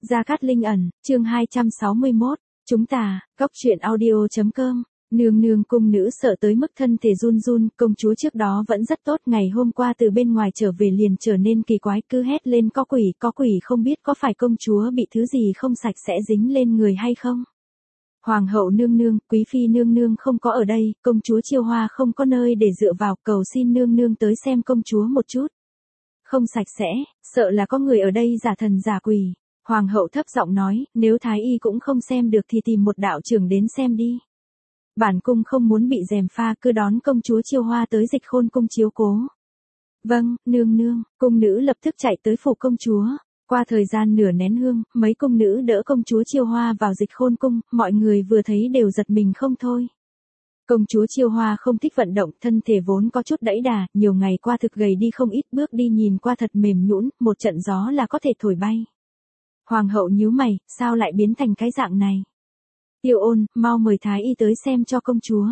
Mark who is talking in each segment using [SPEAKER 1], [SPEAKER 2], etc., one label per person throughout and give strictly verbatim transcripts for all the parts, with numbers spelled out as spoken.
[SPEAKER 1] Gia Cát Linh ẩn, chương hai trăm sáu mươi mốt, chúng ta, góc truyện audio chấm com. Nương nương cung nữ sợ tới mức thân thể run run, công chúa trước đó vẫn rất tốt, ngày hôm qua từ bên ngoài trở về liền trở nên kỳ quái, cứ hét lên có quỷ, có quỷ, không biết có phải công chúa bị thứ gì không sạch sẽ dính lên người hay không. Hoàng hậu nương nương, quý phi nương nương không có ở đây, công chúa Chiêu Hoa không có nơi để dựa vào, cầu xin nương nương tới xem công chúa một chút. Không sạch sẽ, sợ là có người ở đây giả thần giả quỷ. Hoàng hậu thấp giọng nói, nếu thái y cũng không xem được thì tìm một đạo trưởng đến xem đi. Bản cung không muốn bị gièm pha, cứ đón công chúa Chiêu Hoa tới Dịch Khôn cung chiếu cố. Vâng, nương nương, cung nữ lập tức chạy tới phủ công chúa. Qua thời gian nửa nén hương, mấy cung nữ đỡ công chúa Chiêu Hoa vào Dịch Khôn cung, mọi người vừa thấy đều giật mình không thôi. Công chúa Chiêu Hoa không thích vận động, thân thể vốn có chút đẫy đà, nhiều ngày qua thực gầy đi không ít, bước đi nhìn qua thật mềm nhũn, một trận gió là có thể thổi bay. Hoàng hậu nhíu mày, sao lại biến thành cái dạng này? Tiêu Ôn, mau mời thái y tới xem cho công chúa.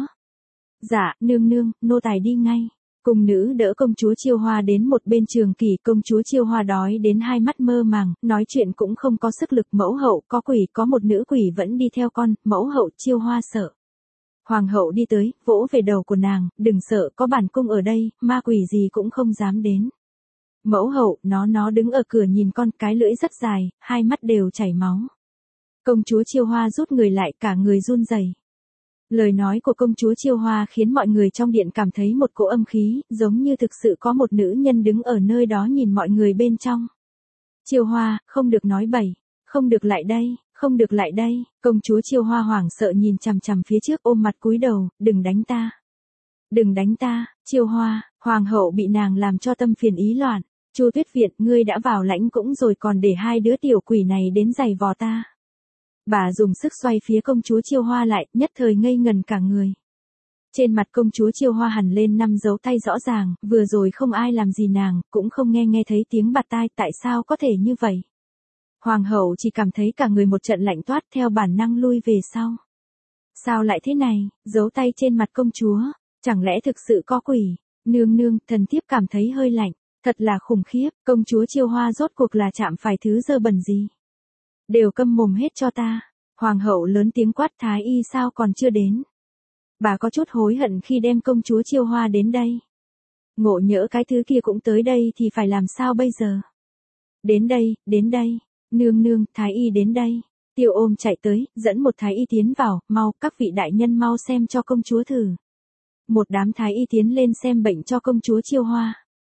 [SPEAKER 1] Dạ, nương nương, nô tài đi ngay. Cung nữ đỡ công chúa Chiêu Hoa đến một bên trường kỷ, công chúa Chiêu Hoa đói đến hai mắt mơ màng, nói chuyện cũng không có sức lực. Mẫu hậu, có quỷ, có một nữ quỷ vẫn đi theo con. Mẫu hậu, Chiêu Hoa sợ. Hoàng hậu đi tới, vỗ về đầu của nàng, đừng sợ, có bản cung ở đây, ma quỷ gì cũng không dám đến. Mẫu hậu, nó nó đứng ở cửa nhìn con, cái lưỡi rất dài, hai mắt đều chảy máu. Công chúa Chiêu Hoa rút người lại, cả người run rẩy. Lời nói của công chúa Chiêu Hoa khiến mọi người trong điện cảm thấy một cỗ âm khí, giống như thực sự có một nữ nhân đứng ở nơi đó nhìn mọi người bên trong. Chiêu Hoa, không được nói bậy, không được lại đây, không được lại đây. Công chúa Chiêu Hoa hoảng sợ nhìn chằm chằm phía trước, ôm mặt cúi đầu, đừng đánh ta. Đừng đánh ta, Chiêu Hoa. Hoàng hậu bị nàng làm cho tâm phiền ý loạn. Chu Tuyết Viện, ngươi đã vào lãnh cũng rồi còn để hai đứa tiểu quỷ này đến giày vò ta. Bà dùng sức xoay phía công chúa Chiêu Hoa lại, nhất thời ngây ngần cả người. Trên mặt công chúa Chiêu Hoa hằn lên năm dấu tay rõ ràng, vừa rồi không ai làm gì nàng, cũng không nghe nghe thấy tiếng bạt tai, tại sao có thể như vậy? Hoàng hậu chỉ cảm thấy cả người một trận lạnh toát, theo bản năng lui về sau. Sao lại thế này, dấu tay trên mặt công chúa, chẳng lẽ thực sự có quỷ? Nương nương, thần thiếp cảm thấy hơi lạnh, thật là khủng khiếp, công chúa Chiêu Hoa rốt cuộc là chạm phải thứ dơ bẩn gì? Đều câm mồm hết cho ta. Hoàng hậu lớn tiếng quát, thái y sao còn chưa đến? Bà có chút hối hận khi đem công chúa Chiêu Hoa đến đây. Ngộ nhỡ cái thứ kia cũng tới đây thì phải làm sao bây giờ? Đến đây, đến đây. Nương nương, thái y đến đây. Tiêu Ôm chạy tới, dẫn một thái y tiến vào, mau, các vị đại nhân mau xem cho công chúa thử. Một đám thái y tiến lên xem bệnh cho công chúa Chiêu Hoa.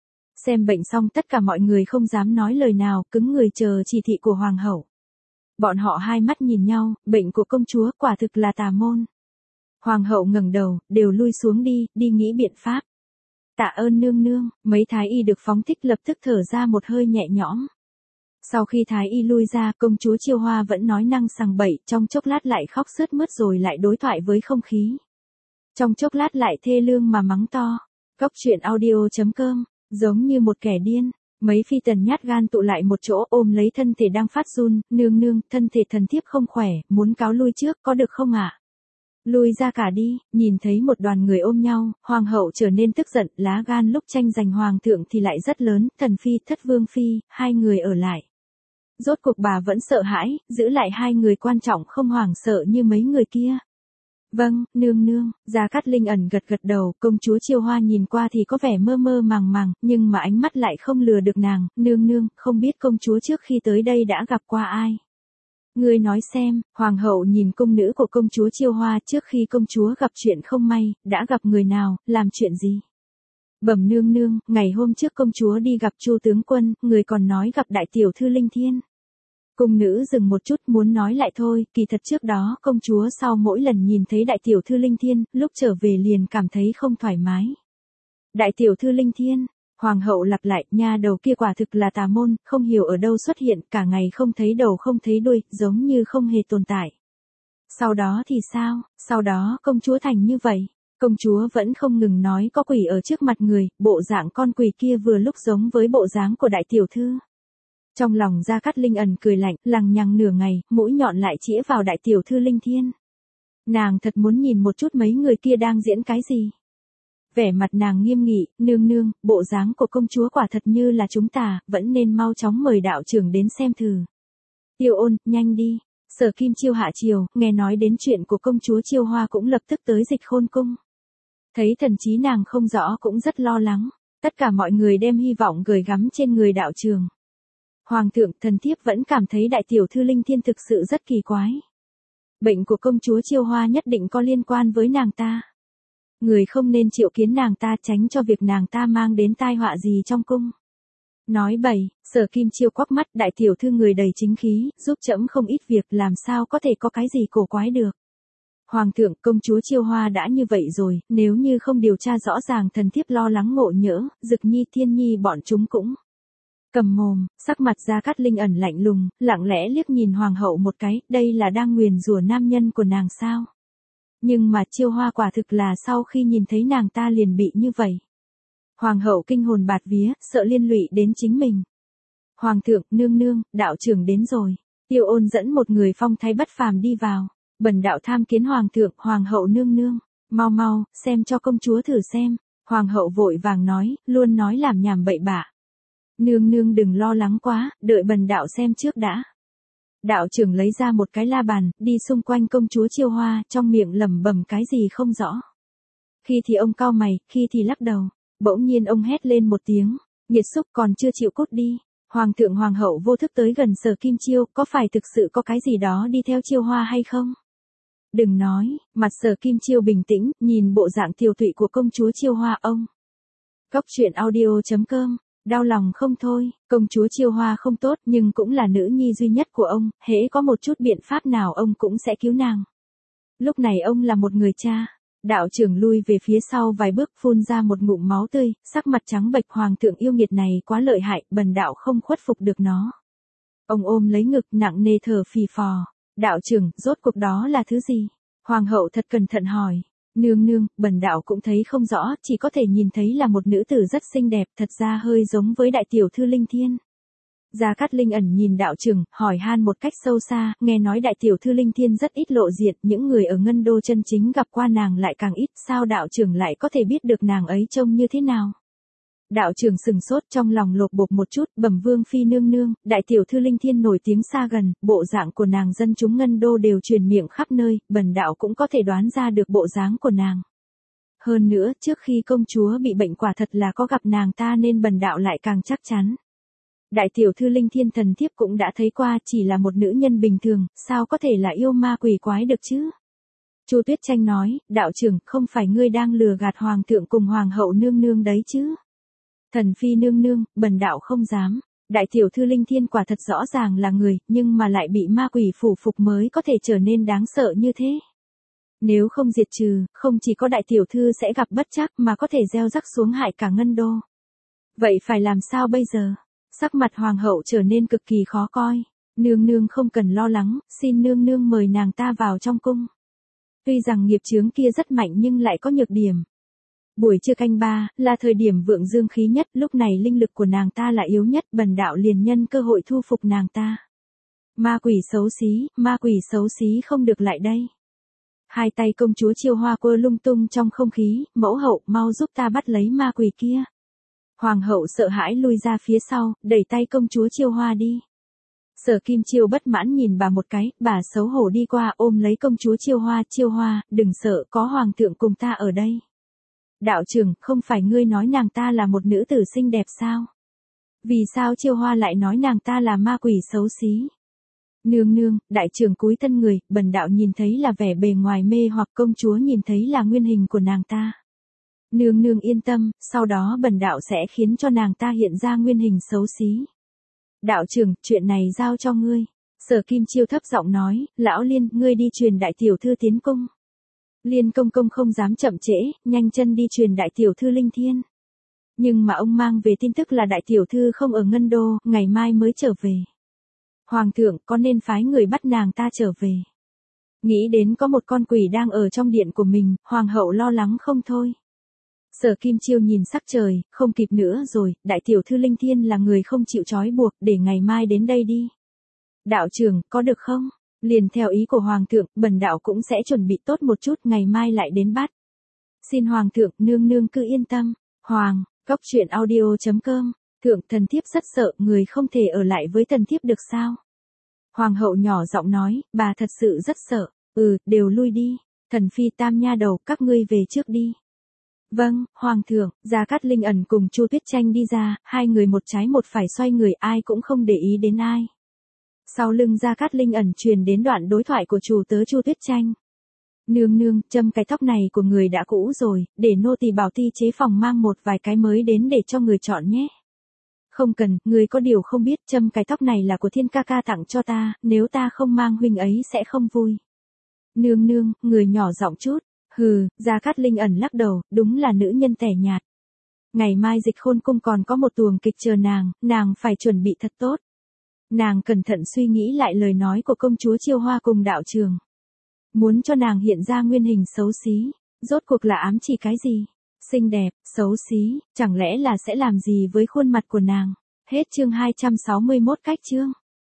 [SPEAKER 1] Xem bệnh xong tất cả mọi người không dám nói lời nào, cứng người chờ chỉ thị của hoàng hậu. Bọn họ hai mắt nhìn nhau, bệnh của công chúa quả thực là tà môn. Hoàng hậu ngẩng đầu, đều lui xuống đi, đi nghĩ biện pháp. Tạ ơn nương nương, mấy thái y được phóng thích lập tức thở ra một hơi nhẹ nhõm. Sau khi thái y lui ra, công chúa Chiêu Hoa vẫn nói năng sằng bậy, trong chốc lát lại khóc sướt mướt rồi lại đối thoại với không khí. Trong chốc lát lại thê lương mà mắng to. Góc truyện audio chấm com, giống như một kẻ điên. Mấy phi tần nhát gan tụ lại một chỗ ôm lấy thân thể đang phát run, nương nương, thân thể thần thiếp không khỏe, muốn cáo lui trước, có được không ạ? À? Lui ra cả đi, nhìn thấy một đoàn người ôm nhau, hoàng hậu trở nên tức giận, lá gan lúc tranh giành hoàng thượng thì lại rất lớn, thần phi, thất vương phi, hai người ở lại. Rốt cuộc bà vẫn sợ hãi, giữ lại hai người quan trọng không hoảng sợ như mấy người kia. Vâng, nương nương. Gia Cát Linh ẩn gật gật đầu, công chúa Chiêu Hoa nhìn qua thì có vẻ mơ mơ màng màng, nhưng mà ánh mắt lại không lừa được nàng. Nương nương, không biết công chúa trước khi tới đây đã gặp qua ai? Ngươi nói xem. Hoàng hậu nhìn cung nữ của công chúa Chiêu Hoa, trước khi công chúa gặp chuyện không may, đã gặp người nào, làm chuyện gì? Bẩm nương nương, ngày hôm trước công chúa đi gặp Chu tướng quân, người còn nói gặp đại tiểu thư Linh Thiên. Cung nữ dừng một chút muốn nói lại thôi, kỳ thật trước đó công chúa sau mỗi lần nhìn thấy đại tiểu thư Linh Thiên, lúc trở về liền cảm thấy không thoải mái. Đại tiểu thư Linh Thiên, hoàng hậu lặp lại, nha đầu kia quả thực là tà môn, không hiểu ở đâu xuất hiện, cả ngày không thấy đầu không thấy đuôi, giống như không hề tồn tại. Sau đó thì sao, sau đó công chúa thành như vậy. Công chúa vẫn không ngừng nói có quỷ ở trước mặt người, bộ dạng con quỷ kia vừa lúc giống với bộ dáng của đại tiểu thư. Trong lòng Gia Cát Linh ẩn cười lạnh, lằng nhằng nửa ngày, mũi nhọn lại chĩa vào đại tiểu thư Linh Thiên. Nàng thật muốn nhìn một chút mấy người kia đang diễn cái gì. Vẻ mặt nàng nghiêm nghị, nương nương, bộ dáng của công chúa quả thật như là chúng ta, vẫn nên mau chóng mời đạo trưởng đến xem thử. Tiêu Ôn, nhanh đi. Sở Kim Chiêu hạ triều, nghe nói đến chuyện của công chúa Chiêu Hoa cũng lập tức tới Dịch Khôn cung. Thấy thần trí nàng không rõ cũng rất lo lắng, tất cả mọi người đem hy vọng gửi gắm trên người đạo trường. Hoàng thượng, thần thiếp vẫn cảm thấy đại tiểu thư Linh Thiên thực sự rất kỳ quái. Bệnh của công chúa Chiêu Hoa nhất định có liên quan với nàng ta. Người không nên triệu kiến nàng ta, tránh cho việc nàng ta mang đến tai họa gì trong cung. Nói bậy, Sở Kim Chiêu quắc mắt, đại tiểu thư người đầy chính khí, giúp trẫm không ít việc, làm sao có thể có cái gì cổ quái được. Hoàng thượng, công chúa Chiêu Hoa đã như vậy rồi, nếu như không điều tra rõ ràng thần thiếp lo lắng ngộ nhỡ, Dực Nhi Thiên Nhi bọn chúng cũng cầm mồm. Sắc mặt Gia Cát Linh ẩn lạnh lùng, lặng lẽ liếc nhìn hoàng hậu một cái, đây là đang nguyền rủa nam nhân của nàng sao? Nhưng mà Chiêu Hoa quả thực là sau khi nhìn thấy nàng ta liền bị như vậy. Hoàng hậu kinh hồn bạt vía, sợ liên lụy đến chính mình. Hoàng thượng, nương nương, đạo trưởng đến rồi. Tiêu Ôn dẫn một người phong thái bất phàm đi vào. Bần đạo tham kiến hoàng thượng, hoàng hậu nương nương. Mau mau, xem cho công chúa thử xem. Hoàng hậu vội vàng nói, luôn nói làm nhảm bậy bạ. Nương nương đừng lo lắng quá, đợi bần đạo xem trước đã. Đạo trưởng lấy ra một cái la bàn, đi xung quanh công chúa Chiêu Hoa, trong miệng lẩm bẩm cái gì không rõ. Khi thì ông cau mày, khi thì lắc đầu. Bỗng nhiên ông hét lên một tiếng, nhiệt xúc còn chưa chịu cút đi. Hoàng thượng hoàng hậu vô thức tới gần Sở Kim Chiêu, có phải thực sự có cái gì đó đi theo Chiêu Hoa hay không? Đừng nói, mặt Sở Kim Chiêu bình tĩnh, nhìn bộ dạng tiều tụy của công chúa Chiêu Hoa ông. Cóc truyện audio chấm com, đau lòng không thôi, công chúa Chiêu Hoa không tốt nhưng cũng là nữ nhi duy nhất của ông, hễ có một chút biện pháp nào ông cũng sẽ cứu nàng. Lúc này ông là một người cha. Đạo trưởng lui về phía sau vài bước, phun ra một ngụm máu tươi, sắc mặt trắng bệch. Hoàng thượng yêu nghiệt này quá lợi hại, bần đạo không khuất phục được nó. Ông ôm lấy ngực, nặng nề thở phì phò. Đạo trưởng, rốt cuộc đó là thứ gì? Hoàng hậu thật cẩn thận hỏi. Nương nương, bần đạo cũng thấy không rõ, chỉ có thể nhìn thấy là một nữ tử rất xinh đẹp, thật ra hơi giống với đại tiểu thư Linh Thiên. Gia Cát Linh ẩn nhìn đạo trưởng, hỏi han một cách sâu xa, nghe nói đại tiểu thư Linh Thiên rất ít lộ diện, những người ở Ngân Đô chân chính gặp qua nàng lại càng ít, sao đạo trưởng lại có thể biết được nàng ấy trông như thế nào? Đạo trưởng sừng sốt, trong lòng lột bột một chút, bẩm vương phi nương nương, đại tiểu thư Linh Thiên nổi tiếng xa gần, bộ dạng của nàng dân chúng Ngân Đô đều truyền miệng khắp nơi, bần đạo cũng có thể đoán ra được bộ dáng của nàng. Hơn nữa, trước khi công chúa bị bệnh quả thật là có gặp nàng ta nên bần đạo lại càng chắc chắn. Đại tiểu thư Linh Thiên thần thiếp cũng đã thấy qua, chỉ là một nữ nhân bình thường, sao có thể là yêu ma quỷ quái được chứ? Chu Tuyết Tranh nói, đạo trưởng, không phải ngươi đang lừa gạt hoàng thượng cùng hoàng hậu nương nương đấy chứ? Thần phi nương nương, bần đạo không dám. Đại tiểu thư Linh Thiên quả thật rõ ràng là người, nhưng mà lại bị ma quỷ phủ phục mới có thể trở nên đáng sợ như thế. Nếu không diệt trừ, không chỉ có đại tiểu thư sẽ gặp bất trắc mà có thể gieo rắc xuống hại cả Ngân Đô. Vậy phải làm sao bây giờ? Sắc mặt hoàng hậu trở nên cực kỳ khó coi. Nương nương không cần lo lắng, xin nương nương mời nàng ta vào trong cung. Tuy rằng nghiệp chướng kia rất mạnh nhưng lại có nhược điểm. Buổi trưa canh ba, là thời điểm vượng dương khí nhất, lúc này linh lực của nàng ta là yếu nhất, bần đạo liền nhân cơ hội thu phục nàng ta. Ma quỷ xấu xí, ma quỷ xấu xí không được lại đây. Hai tay công chúa Chiêu Hoa quơ lung tung trong không khí, mẫu hậu, mau giúp ta bắt lấy ma quỷ kia. Hoàng hậu sợ hãi lui ra phía sau, đẩy tay công chúa Chiêu Hoa đi. Sở Kim Chiêu bất mãn nhìn bà một cái, bà xấu hổ đi qua ôm lấy công chúa Chiêu Hoa, Chiêu Hoa, đừng sợ, có hoàng thượng cùng ta ở đây. Đạo trưởng, không phải ngươi nói nàng ta là một nữ tử xinh đẹp sao? Vì sao Chiêu Hoa lại nói nàng ta là ma quỷ xấu xí? Nương nương, đại trưởng cúi thân người, bần đạo nhìn thấy là vẻ bề ngoài mê hoặc, công chúa nhìn thấy là nguyên hình của nàng ta. Nương nương yên tâm, sau đó bần đạo sẽ khiến cho nàng ta hiện ra nguyên hình xấu xí. Đạo trưởng, chuyện này giao cho ngươi. Sở Kim Chiêu thấp giọng nói, lão Liên, ngươi đi truyền đại tiểu thư tiến cung. Liên công công không dám chậm trễ, nhanh chân đi truyền đại tiểu thư Linh Thiên. Nhưng mà ông mang về tin tức là đại tiểu thư không ở Ngân Đô, ngày mai mới trở về. Hoàng thượng, có nên phái người bắt nàng ta trở về? Nghĩ đến có một con quỷ đang ở trong điện của mình, hoàng hậu lo lắng không thôi. Sở Kim Chiêu nhìn sắc trời, không kịp nữa rồi, đại tiểu thư Linh Thiên là người không chịu trói buộc, để ngày mai đến đây đi. Đạo trưởng, có được không? Liền theo ý của hoàng thượng, bần đạo cũng sẽ chuẩn bị tốt một chút, ngày mai lại đến bắt. Xin hoàng thượng, nương nương cứ yên tâm. Hoàng, cóc truyện audio chấm com, thượng thần thiếp rất sợ, người không thể ở lại với thần thiếp được sao? Hoàng hậu nhỏ giọng nói, bà thật sự rất sợ. Ừ, đều lui đi. Thần phi tam nha đầu, các ngươi về trước đi. Vâng, Hoàng thượng. Gia Cát Linh ẩn cùng Chu Tuyết Tranh đi ra, hai người một trái một phải xoay người, ai cũng không để ý đến ai. Sau lưng Gia Cát Linh ẩn truyền đến đoạn đối thoại của chủ tớ Chu Tuyết Tranh. Nương nương, châm cái tóc này của người đã cũ rồi, để nô tỳ bảo ti chế phòng mang một vài cái mới đến để cho người chọn nhé. Không cần, người có điều không biết, châm cái tóc này là của Thiên ca ca tặng cho ta, nếu ta không mang huynh ấy sẽ không vui. Nương nương, người nhỏ giọng chút. Hừ, Gia Cát Linh ẩn lắc đầu, đúng là nữ nhân tẻ nhạt. Ngày mai Dịch Khôn cung còn có một tuồng kịch chờ nàng, nàng phải chuẩn bị thật tốt. Nàng cẩn thận suy nghĩ lại lời nói của công chúa Chiêu Hoa cùng đạo trường. Muốn cho nàng hiện ra nguyên hình xấu xí, rốt cuộc là ám chỉ cái gì? Xinh đẹp, xấu xí, chẳng lẽ là sẽ làm gì với khuôn mặt của nàng? Hết chương hai trăm sáu mươi mốt cách chương.